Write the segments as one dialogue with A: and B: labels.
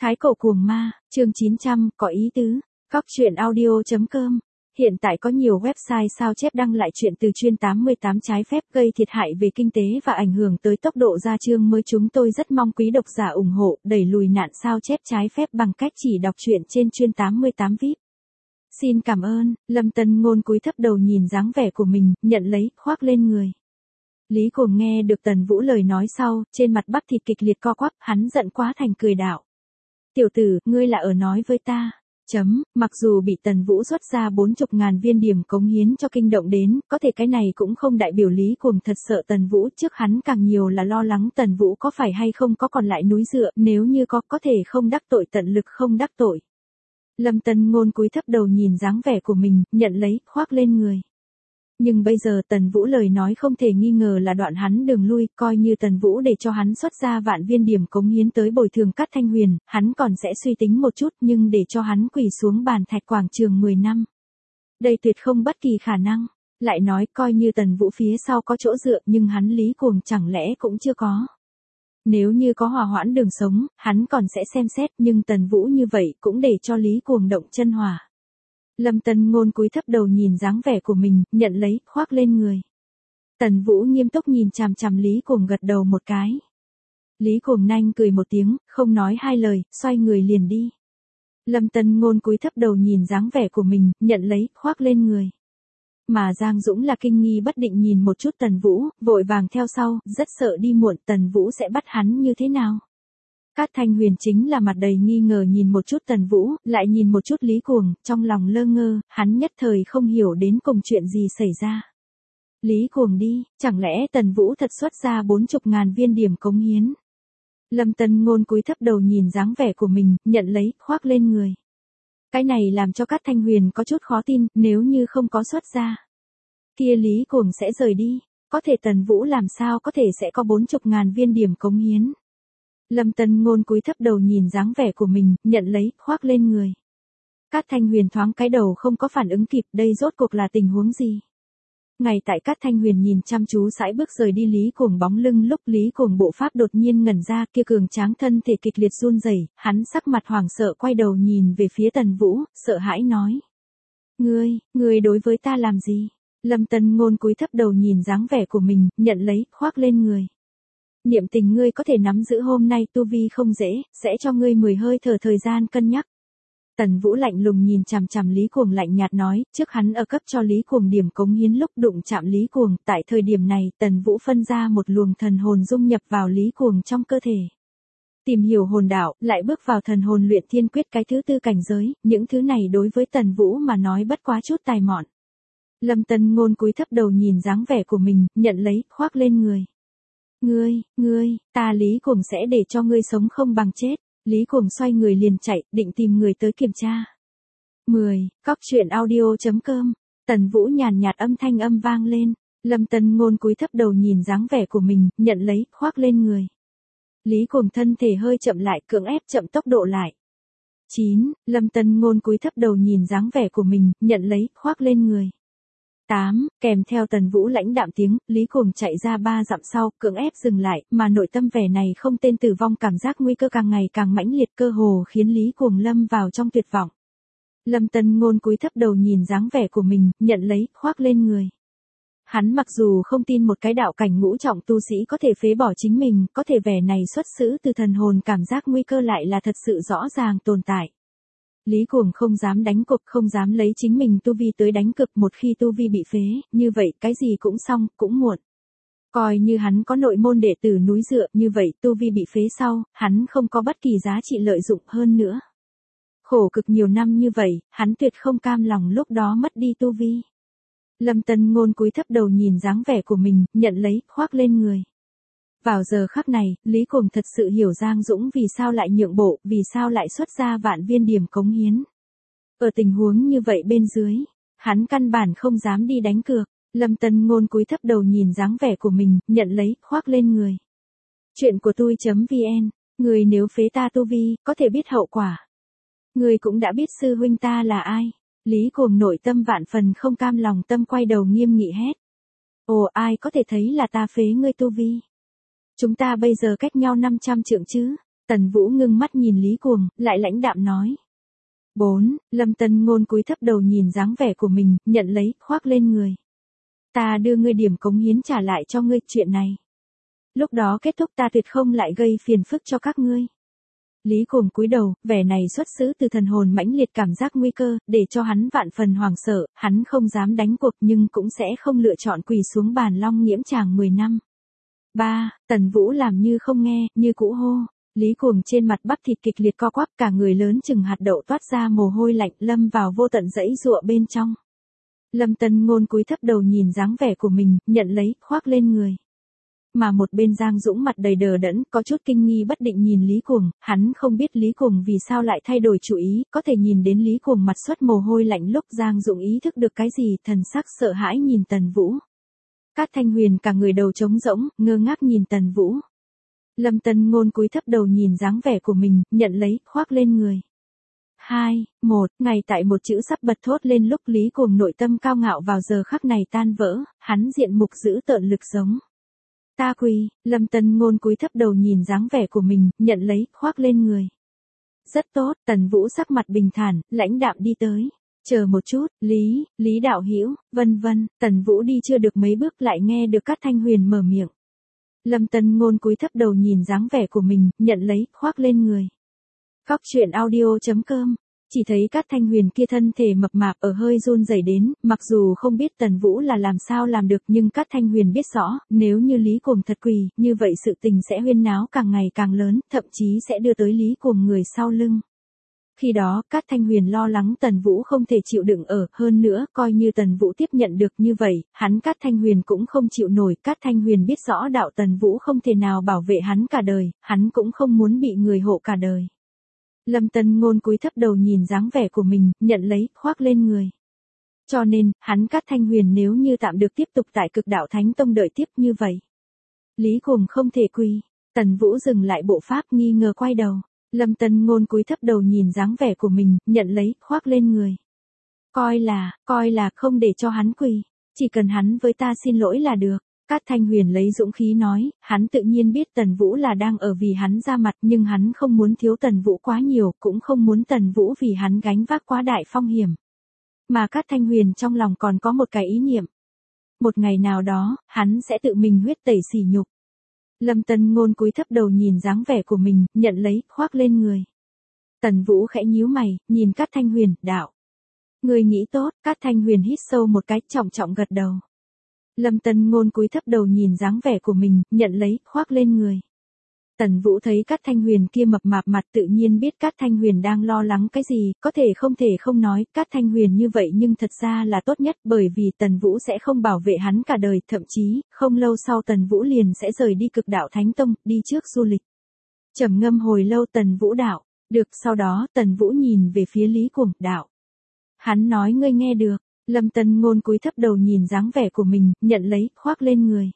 A: Thái cổ cuồng ma, chương 900, có ý tứ. Cóc truyện audio.com. Hiện tại có nhiều website sao chép đăng lại chuyện từ chuyên 88 trái phép gây thiệt hại về kinh tế và ảnh hưởng tới tốc độ ra chương mới. Chúng tôi rất mong quý độc giả ủng hộ đẩy lùi nạn sao chép trái phép bằng cách chỉ đọc truyện trên chuyên 88 VIP. Xin cảm ơn. Lâm Tân Ngôn cúi thấp đầu nhìn dáng vẻ của mình, nhận lấy, khoác lên người. Lý Cuồng nghe được Tần Vũ lời nói sau, trên mặt bắp thịt kịch liệt co quắp, hắn giận quá thành cười đạo. Tiểu tử, ngươi là ở nói với ta. Mặc dù bị Tần Vũ xuất ra 40.000 viên điểm cống hiến cho kinh động đến, có thể cái này cũng không đại biểu Lý Cuồng thật sợ Tần Vũ, trước hắn càng nhiều là lo lắng Tần Vũ có phải hay không có còn lại núi dựa, nếu như có thể không đắc tội tận lực không đắc tội. Lâm Tân Ngôn cúi thấp đầu nhìn dáng vẻ của mình, nhận lấy, khoác lên người. Nhưng bây giờ Tần Vũ lời nói không thể nghi ngờ là đoạn hắn đường lui, coi như Tần Vũ để cho hắn xuất ra vạn viên điểm cống hiến tới bồi thường Cát Thanh Huyền, hắn còn sẽ suy tính một chút, nhưng để cho hắn quỳ xuống bàn thạch quảng trường 10 năm. Đây tuyệt không bất kỳ khả năng. Lại nói coi như Tần Vũ phía sau có chỗ dựa nhưng hắn Lý Cuồng chẳng lẽ cũng chưa có. Nếu như có hòa hoãn đường sống, hắn còn sẽ xem xét, nhưng Tần Vũ như vậy cũng để cho Lý Cuồng động chân hỏa. Lâm Tân Ngôn cúi thấp đầu nhìn dáng vẻ của mình, nhận lấy, khoác lên người. Tần Vũ nghiêm túc nhìn chằm chằm Lý Cuồng gật đầu một cái. Lý Cuồng nanh cười một tiếng, không nói hai lời, xoay người liền đi. Lâm Tân Ngôn cúi thấp đầu nhìn dáng vẻ của mình, nhận lấy, khoác lên người. Mà Giang Dũng là kinh nghi bất định nhìn một chút Tần Vũ, vội vàng theo sau, rất sợ đi muộn Tần Vũ sẽ bắt hắn như thế nào. Cát Thanh Huyền chính là mặt đầy nghi ngờ nhìn một chút Tần Vũ, lại nhìn một chút Lý Cuồng, trong lòng lơ ngơ, hắn nhất thời không hiểu đến cùng chuyện gì xảy ra. Lý Cuồng đi, chẳng lẽ Tần Vũ thật xuất ra 40.000 viên điểm cống hiến. Lâm Tân Ngôn cúi thấp đầu nhìn dáng vẻ của mình, nhận lấy, khoác lên người. Cái này làm cho Cát Thanh Huyền có chút khó tin, nếu như không có xuất ra. Kia Lý Cuồng sẽ rời đi, có thể Tần Vũ làm sao có thể sẽ có 40.000 viên điểm cống hiến. Lâm Tân Ngôn cúi thấp đầu nhìn dáng vẻ của mình, nhận lấy, khoác lên người. Cát Thanh Huyền thoáng cái đầu không có phản ứng kịp, đây rốt cuộc là tình huống gì? Ngay tại Cát Thanh Huyền nhìn chăm chú sải bước rời đi Lý Cuồng bóng lưng lúc Lý Cuồng bộ pháp đột nhiên ngẩn ra, kia cường tráng thân thể kịch liệt run rẩy, hắn sắc mặt hoảng sợ quay đầu nhìn về phía Tần Vũ, sợ hãi nói. Ngươi đối với ta làm gì? Lâm Tân Ngôn cúi thấp đầu nhìn dáng vẻ của mình, nhận lấy, khoác lên người. Niệm tình ngươi có thể nắm giữ hôm nay tu vi không dễ, sẽ cho ngươi 10 hơi thở thời gian cân nhắc. Tần Vũ lạnh lùng nhìn chằm chằm Lý Cuồng lạnh nhạt nói, trước hắn ở cấp cho Lý Cuồng điểm cống hiến lúc đụng chạm Lý Cuồng, tại thời điểm này, Tần Vũ phân ra một luồng thần hồn dung nhập vào Lý Cuồng trong cơ thể. Tìm hiểu hồn đạo, lại bước vào thần hồn luyện thiên quyết cái thứ tư cảnh giới, những thứ này đối với Tần Vũ mà nói bất quá chút tài mọn. Lâm Tân Ngôn cúi thấp đầu nhìn dáng vẻ của mình, nhận lấy, khoác lên người. Ta Lý Cuồng sẽ để cho ngươi sống không bằng chết. Lý Cuồng xoay người liền chạy, định tìm người tới kiểm tra. 10. Cóc truyện audio.com. Tần Vũ nhàn nhạt âm thanh vang lên. Lâm Tân Ngôn cúi thấp đầu nhìn dáng vẻ của mình, nhận lấy, khoác lên người. Lý Cuồng thân thể hơi chậm lại, cưỡng ép chậm tốc độ lại. 9. Lâm Tân Ngôn cúi thấp đầu nhìn dáng vẻ của mình, nhận lấy, khoác lên người. 8. Kèm theo Tần Vũ lãnh đạm tiếng, Lý Cuồng chạy ra 3 dặm sau, cưỡng ép dừng lại, mà nội tâm vẻ này không tên tử vong cảm giác nguy cơ càng ngày càng mãnh liệt, cơ hồ khiến Lý Cuồng lâm vào trong tuyệt vọng. Lâm Tân Ngôn cúi thấp đầu nhìn dáng vẻ của mình, nhận lấy, khoác lên người. Hắn mặc dù không tin một cái đạo cảnh ngũ trọng tu sĩ có thể phế bỏ chính mình, có thể vẻ này xuất xứ từ thần hồn cảm giác nguy cơ lại là thật sự rõ ràng tồn tại. Lý Cuồng không dám đánh cược, không dám lấy chính mình tu vi tới đánh cược, một khi tu vi bị phế, như vậy cái gì cũng xong, cũng muộn. Coi như hắn có nội môn đệ tử núi dựa, như vậy tu vi bị phế sau, hắn không có bất kỳ giá trị lợi dụng hơn nữa. Khổ cực nhiều năm như vậy, hắn tuyệt không cam lòng lúc đó mất đi tu vi. Lâm Tân Ngôn cúi thấp đầu nhìn dáng vẻ của mình, nhận lấy, khoác lên người. Vào giờ khắc này, Lý Cuồng thật sự hiểu Giang Dũng vì sao lại nhượng bộ, vì sao lại xuất ra vạn viên điểm cống hiến. Ở tình huống như vậy bên dưới, hắn căn bản không dám đi đánh cược. Lâm Tân Ngôn cúi thấp đầu nhìn dáng vẻ của mình, nhận lấy, khoác lên người. Chuyện của tôi.vn, người nếu phế ta tu vi, có thể biết hậu quả. Người cũng đã biết sư huynh ta là ai. Lý Cuồng nội tâm vạn phần không cam lòng, tâm quay đầu nghiêm nghị hét. Ồ, ai có thể thấy là ta phế ngươi tu vi? Chúng ta bây giờ cách nhau 500 trượng chứ? Tần Vũ ngưng mắt nhìn Lý Cuồng, lại lãnh đạm nói. 4. Lâm Tân Ngôn cúi thấp đầu nhìn dáng vẻ của mình, nhận lấy, khoác lên người. Ta đưa ngươi điểm cống hiến trả lại cho ngươi chuyện này. Lúc đó kết thúc ta tuyệt không lại gây phiền phức cho các ngươi. Lý Cuồng cúi đầu, vẻ này xuất xứ từ thần hồn mãnh liệt cảm giác nguy cơ, để cho hắn vạn phần hoảng sợ, hắn không dám đánh cuộc nhưng cũng sẽ không lựa chọn quỳ xuống bàn Long Nghiễm Tràng 10 năm. 3. Tần Vũ làm như không nghe, như cũ hô. Lý Cuồng trên mặt bắp thịt kịch liệt co quắp, cả người lớn chừng hạt đậu toát ra mồ hôi lạnh, lâm vào vô tận dãy giụa bên trong. Lâm Tân Ngôn cúi thấp đầu nhìn dáng vẻ của mình, nhận lấy, khoác lên người. Mà một bên Giang Dũng mặt đầy đờ đẫn, có chút kinh nghi bất định nhìn Lý Cuồng, hắn không biết Lý Cuồng vì sao lại thay đổi chủ ý, có thể nhìn đến Lý Cuồng mặt xuất mồ hôi lạnh lúc Giang Dũng ý thức được cái gì, thần sắc sợ hãi nhìn Tần Vũ. Cát Thanh Huyền cả người đầu trống rỗng, ngơ ngác nhìn Tần Vũ. Lâm Tân Ngôn cúi thấp đầu nhìn dáng vẻ của mình, nhận lấy, khoác lên người. 2, 1, ngày tại một chữ sắp bật thốt lên lúc Lý Cuồng nội tâm cao ngạo vào giờ khắc này tan vỡ, hắn diện mục dữ tợn lực giống. Ta quỳ, Lâm Tân Ngôn cúi thấp đầu nhìn dáng vẻ của mình, nhận lấy, khoác lên người. Rất tốt, Tần Vũ sắc mặt bình thản, lãnh đạm đi tới. Chờ một chút, Lý đạo hữu, vân vân, Tần Vũ đi chưa được mấy bước lại nghe được Cát Thanh Huyền mở miệng. Lâm Tân Ngôn cúi thấp đầu nhìn dáng vẻ của mình, nhận lấy, khoác lên người. Cóc truyện audio.com. Chỉ thấy Cát Thanh Huyền kia thân thể mập mạp ở hơi run rẩy đến, mặc dù không biết Tần Vũ là làm sao làm được nhưng Cát Thanh Huyền biết rõ, nếu như Lý Cuồng thật quỳ, như vậy sự tình sẽ huyên náo càng ngày càng lớn, thậm chí sẽ đưa tới Lý Cuồng người sau lưng. Khi đó, Cát Thanh Huyền lo lắng Tần Vũ không thể chịu đựng ở, hơn nữa, coi như Tần Vũ tiếp nhận được như vậy, hắn Cát Thanh Huyền cũng không chịu nổi, Cát Thanh Huyền biết rõ đạo Tần Vũ không thể nào bảo vệ hắn cả đời, hắn cũng không muốn bị người hộ cả đời. Lâm Tân Ngôn cúi thấp đầu nhìn dáng vẻ của mình, nhận lấy, khoác lên người. Cho nên, hắn Cát Thanh Huyền nếu như tạm được tiếp tục tại Cực Đạo Thánh Tông đợi tiếp như vậy. Lý Cuồng không thể quỳ. Tần Vũ dừng lại bộ pháp nghi ngờ quay đầu. Lâm Tân Ngôn cúi thấp đầu nhìn dáng vẻ của mình, nhận lấy, khoác lên người. Coi là không để cho hắn quỳ. Chỉ cần hắn với ta xin lỗi là được. Cát Thanh Huyền lấy dũng khí nói, hắn tự nhiên biết Tần Vũ là đang ở vì hắn ra mặt nhưng hắn không muốn thiếu Tần Vũ quá nhiều, cũng không muốn Tần Vũ vì hắn gánh vác quá đại phong hiểm. Mà Cát Thanh Huyền trong lòng còn có một cái ý niệm. Một ngày nào đó, hắn sẽ tự mình huyết tẩy sỉ nhục. Lâm Tân Ngôn cúi thấp đầu nhìn dáng vẻ của mình, nhận lấy, khoác lên người. Tần Vũ khẽ nhíu mày, nhìn Cát Thanh Huyền, đạo. Người nghĩ tốt, Cát Thanh Huyền hít sâu một cái, trọng trọng gật đầu. Lâm Tân Ngôn cúi thấp đầu nhìn dáng vẻ của mình, nhận lấy, khoác lên người. Tần Vũ thấy Cát Thanh Huyền kia mập mạp mặt tự nhiên biết Cát Thanh Huyền đang lo lắng cái gì, có thể không nói, Cát Thanh Huyền như vậy nhưng thật ra là tốt nhất bởi vì Tần Vũ sẽ không bảo vệ hắn cả đời, thậm chí, không lâu sau Tần Vũ liền sẽ rời đi Cực Đạo Thánh Tông, đi trước du lịch. Trầm ngâm hồi lâu Tần Vũ đạo, được, sau đó Tần Vũ nhìn về phía Lý Cuồng, đạo. Hắn nói ngươi nghe được. Lâm Tân Ngôn cúi thấp đầu nhìn dáng vẻ của mình, nhận lấy, khoác lên người.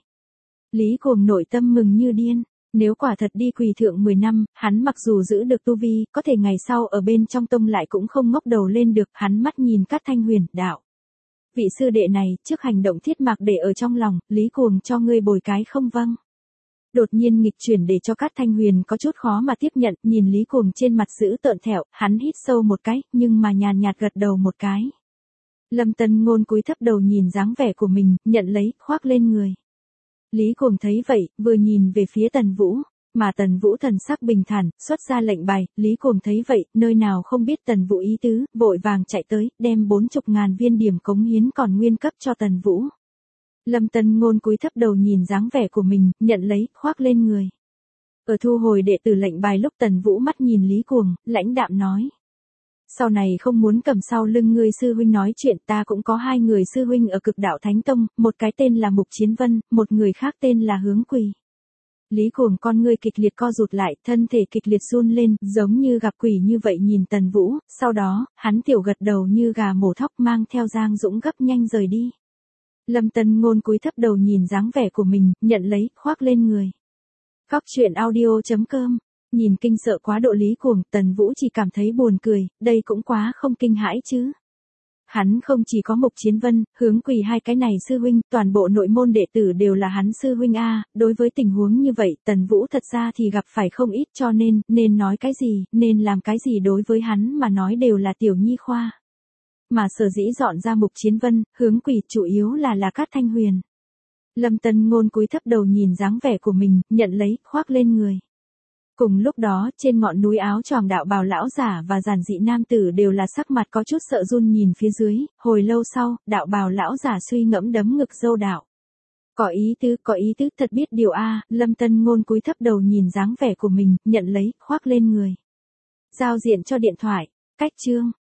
A: Lý Cuồng nội tâm mừng như điên, nếu quả thật đi quỳ thượng 10 năm, hắn mặc dù giữ được tu vi, có thể ngày sau ở bên trong tông lại cũng không ngóc đầu lên được, hắn mắt nhìn Cát Thanh Huyền, đạo. Vị sư đệ này, trước hành động thiết mạc để ở trong lòng, Lý Cuồng cho ngươi bồi cái không vâng. Đột nhiên nghịch chuyển để cho Cát Thanh Huyền có chút khó mà tiếp nhận, nhìn Lý Cuồng trên mặt dữ tợn thẹo, hắn hít sâu một cái, nhưng mà nhàn nhạt gật đầu một cái. Lâm Tân Ngôn cúi thấp đầu nhìn dáng vẻ của mình, nhận lấy, khoác lên người. Lý Cuồng thấy vậy, vừa nhìn về phía Tần Vũ, mà Tần Vũ thần sắc bình thản, xuất ra lệnh bài, Lý Cuồng thấy vậy, nơi nào không biết Tần Vũ ý tứ, vội vàng chạy tới, đem 40.000 viên điểm cống hiến còn nguyên cấp cho Tần Vũ. Lâm Tân Ngôn cúi thấp đầu nhìn dáng vẻ của mình, nhận lấy, khoác lên người. Ở thu hồi đệ tử lệnh bài lúc Tần Vũ mắt nhìn Lý Cuồng, lãnh đạm nói. Sau này không muốn cầm sau lưng ngươi sư huynh nói chuyện, ta cũng có 2 người sư huynh ở Cực Đạo Thánh Tông, một cái tên là Mục Chiến Vân, một người khác tên là Hướng Quỳ. Lý Cuồng con ngươi kịch liệt co rụt lại, thân thể kịch liệt run lên, giống như gặp quỷ như vậy nhìn Tần Vũ, sau đó, hắn tiểu gật đầu như gà mổ thóc mang theo Giang Dũng gấp nhanh rời đi. Lâm Tân Ngôn cúi thấp đầu nhìn dáng vẻ của mình, nhận lấy, khoác lên người. Cóc truyện audio.com. Nhìn kinh sợ quá độ Lý Cuồng, Tần Vũ chỉ cảm thấy buồn cười, đây cũng quá không kinh hãi chứ. Hắn không chỉ có Mục Chiến Vân, Hướng Quỳ hai cái này sư huynh, toàn bộ nội môn đệ tử đều là hắn sư huynh a, đối với tình huống như vậy, Tần Vũ thật ra thì gặp phải không ít cho nên nói cái gì, nên làm cái gì đối với hắn mà nói đều là tiểu nhi khoa. Mà sở dĩ dọn ra Mục Chiến Vân, Hướng Quỳ chủ yếu là Cát Thanh Huyền. Lâm Tân Ngôn cúi thấp đầu nhìn dáng vẻ của mình, nhận lấy, khoác lên người. Cùng lúc đó, trên ngọn núi áo choàng đạo bào lão giả và giản dị nam tử đều là sắc mặt có chút sợ run nhìn phía dưới, hồi lâu sau, đạo bào lão giả suy ngẫm đấm ngực dâu đạo. Có ý tứ, thật biết điều a. Lâm Tân Ngôn cúi thấp đầu nhìn dáng vẻ của mình, nhận lấy, khoác lên người. Giao diện cho điện thoại, cách chương.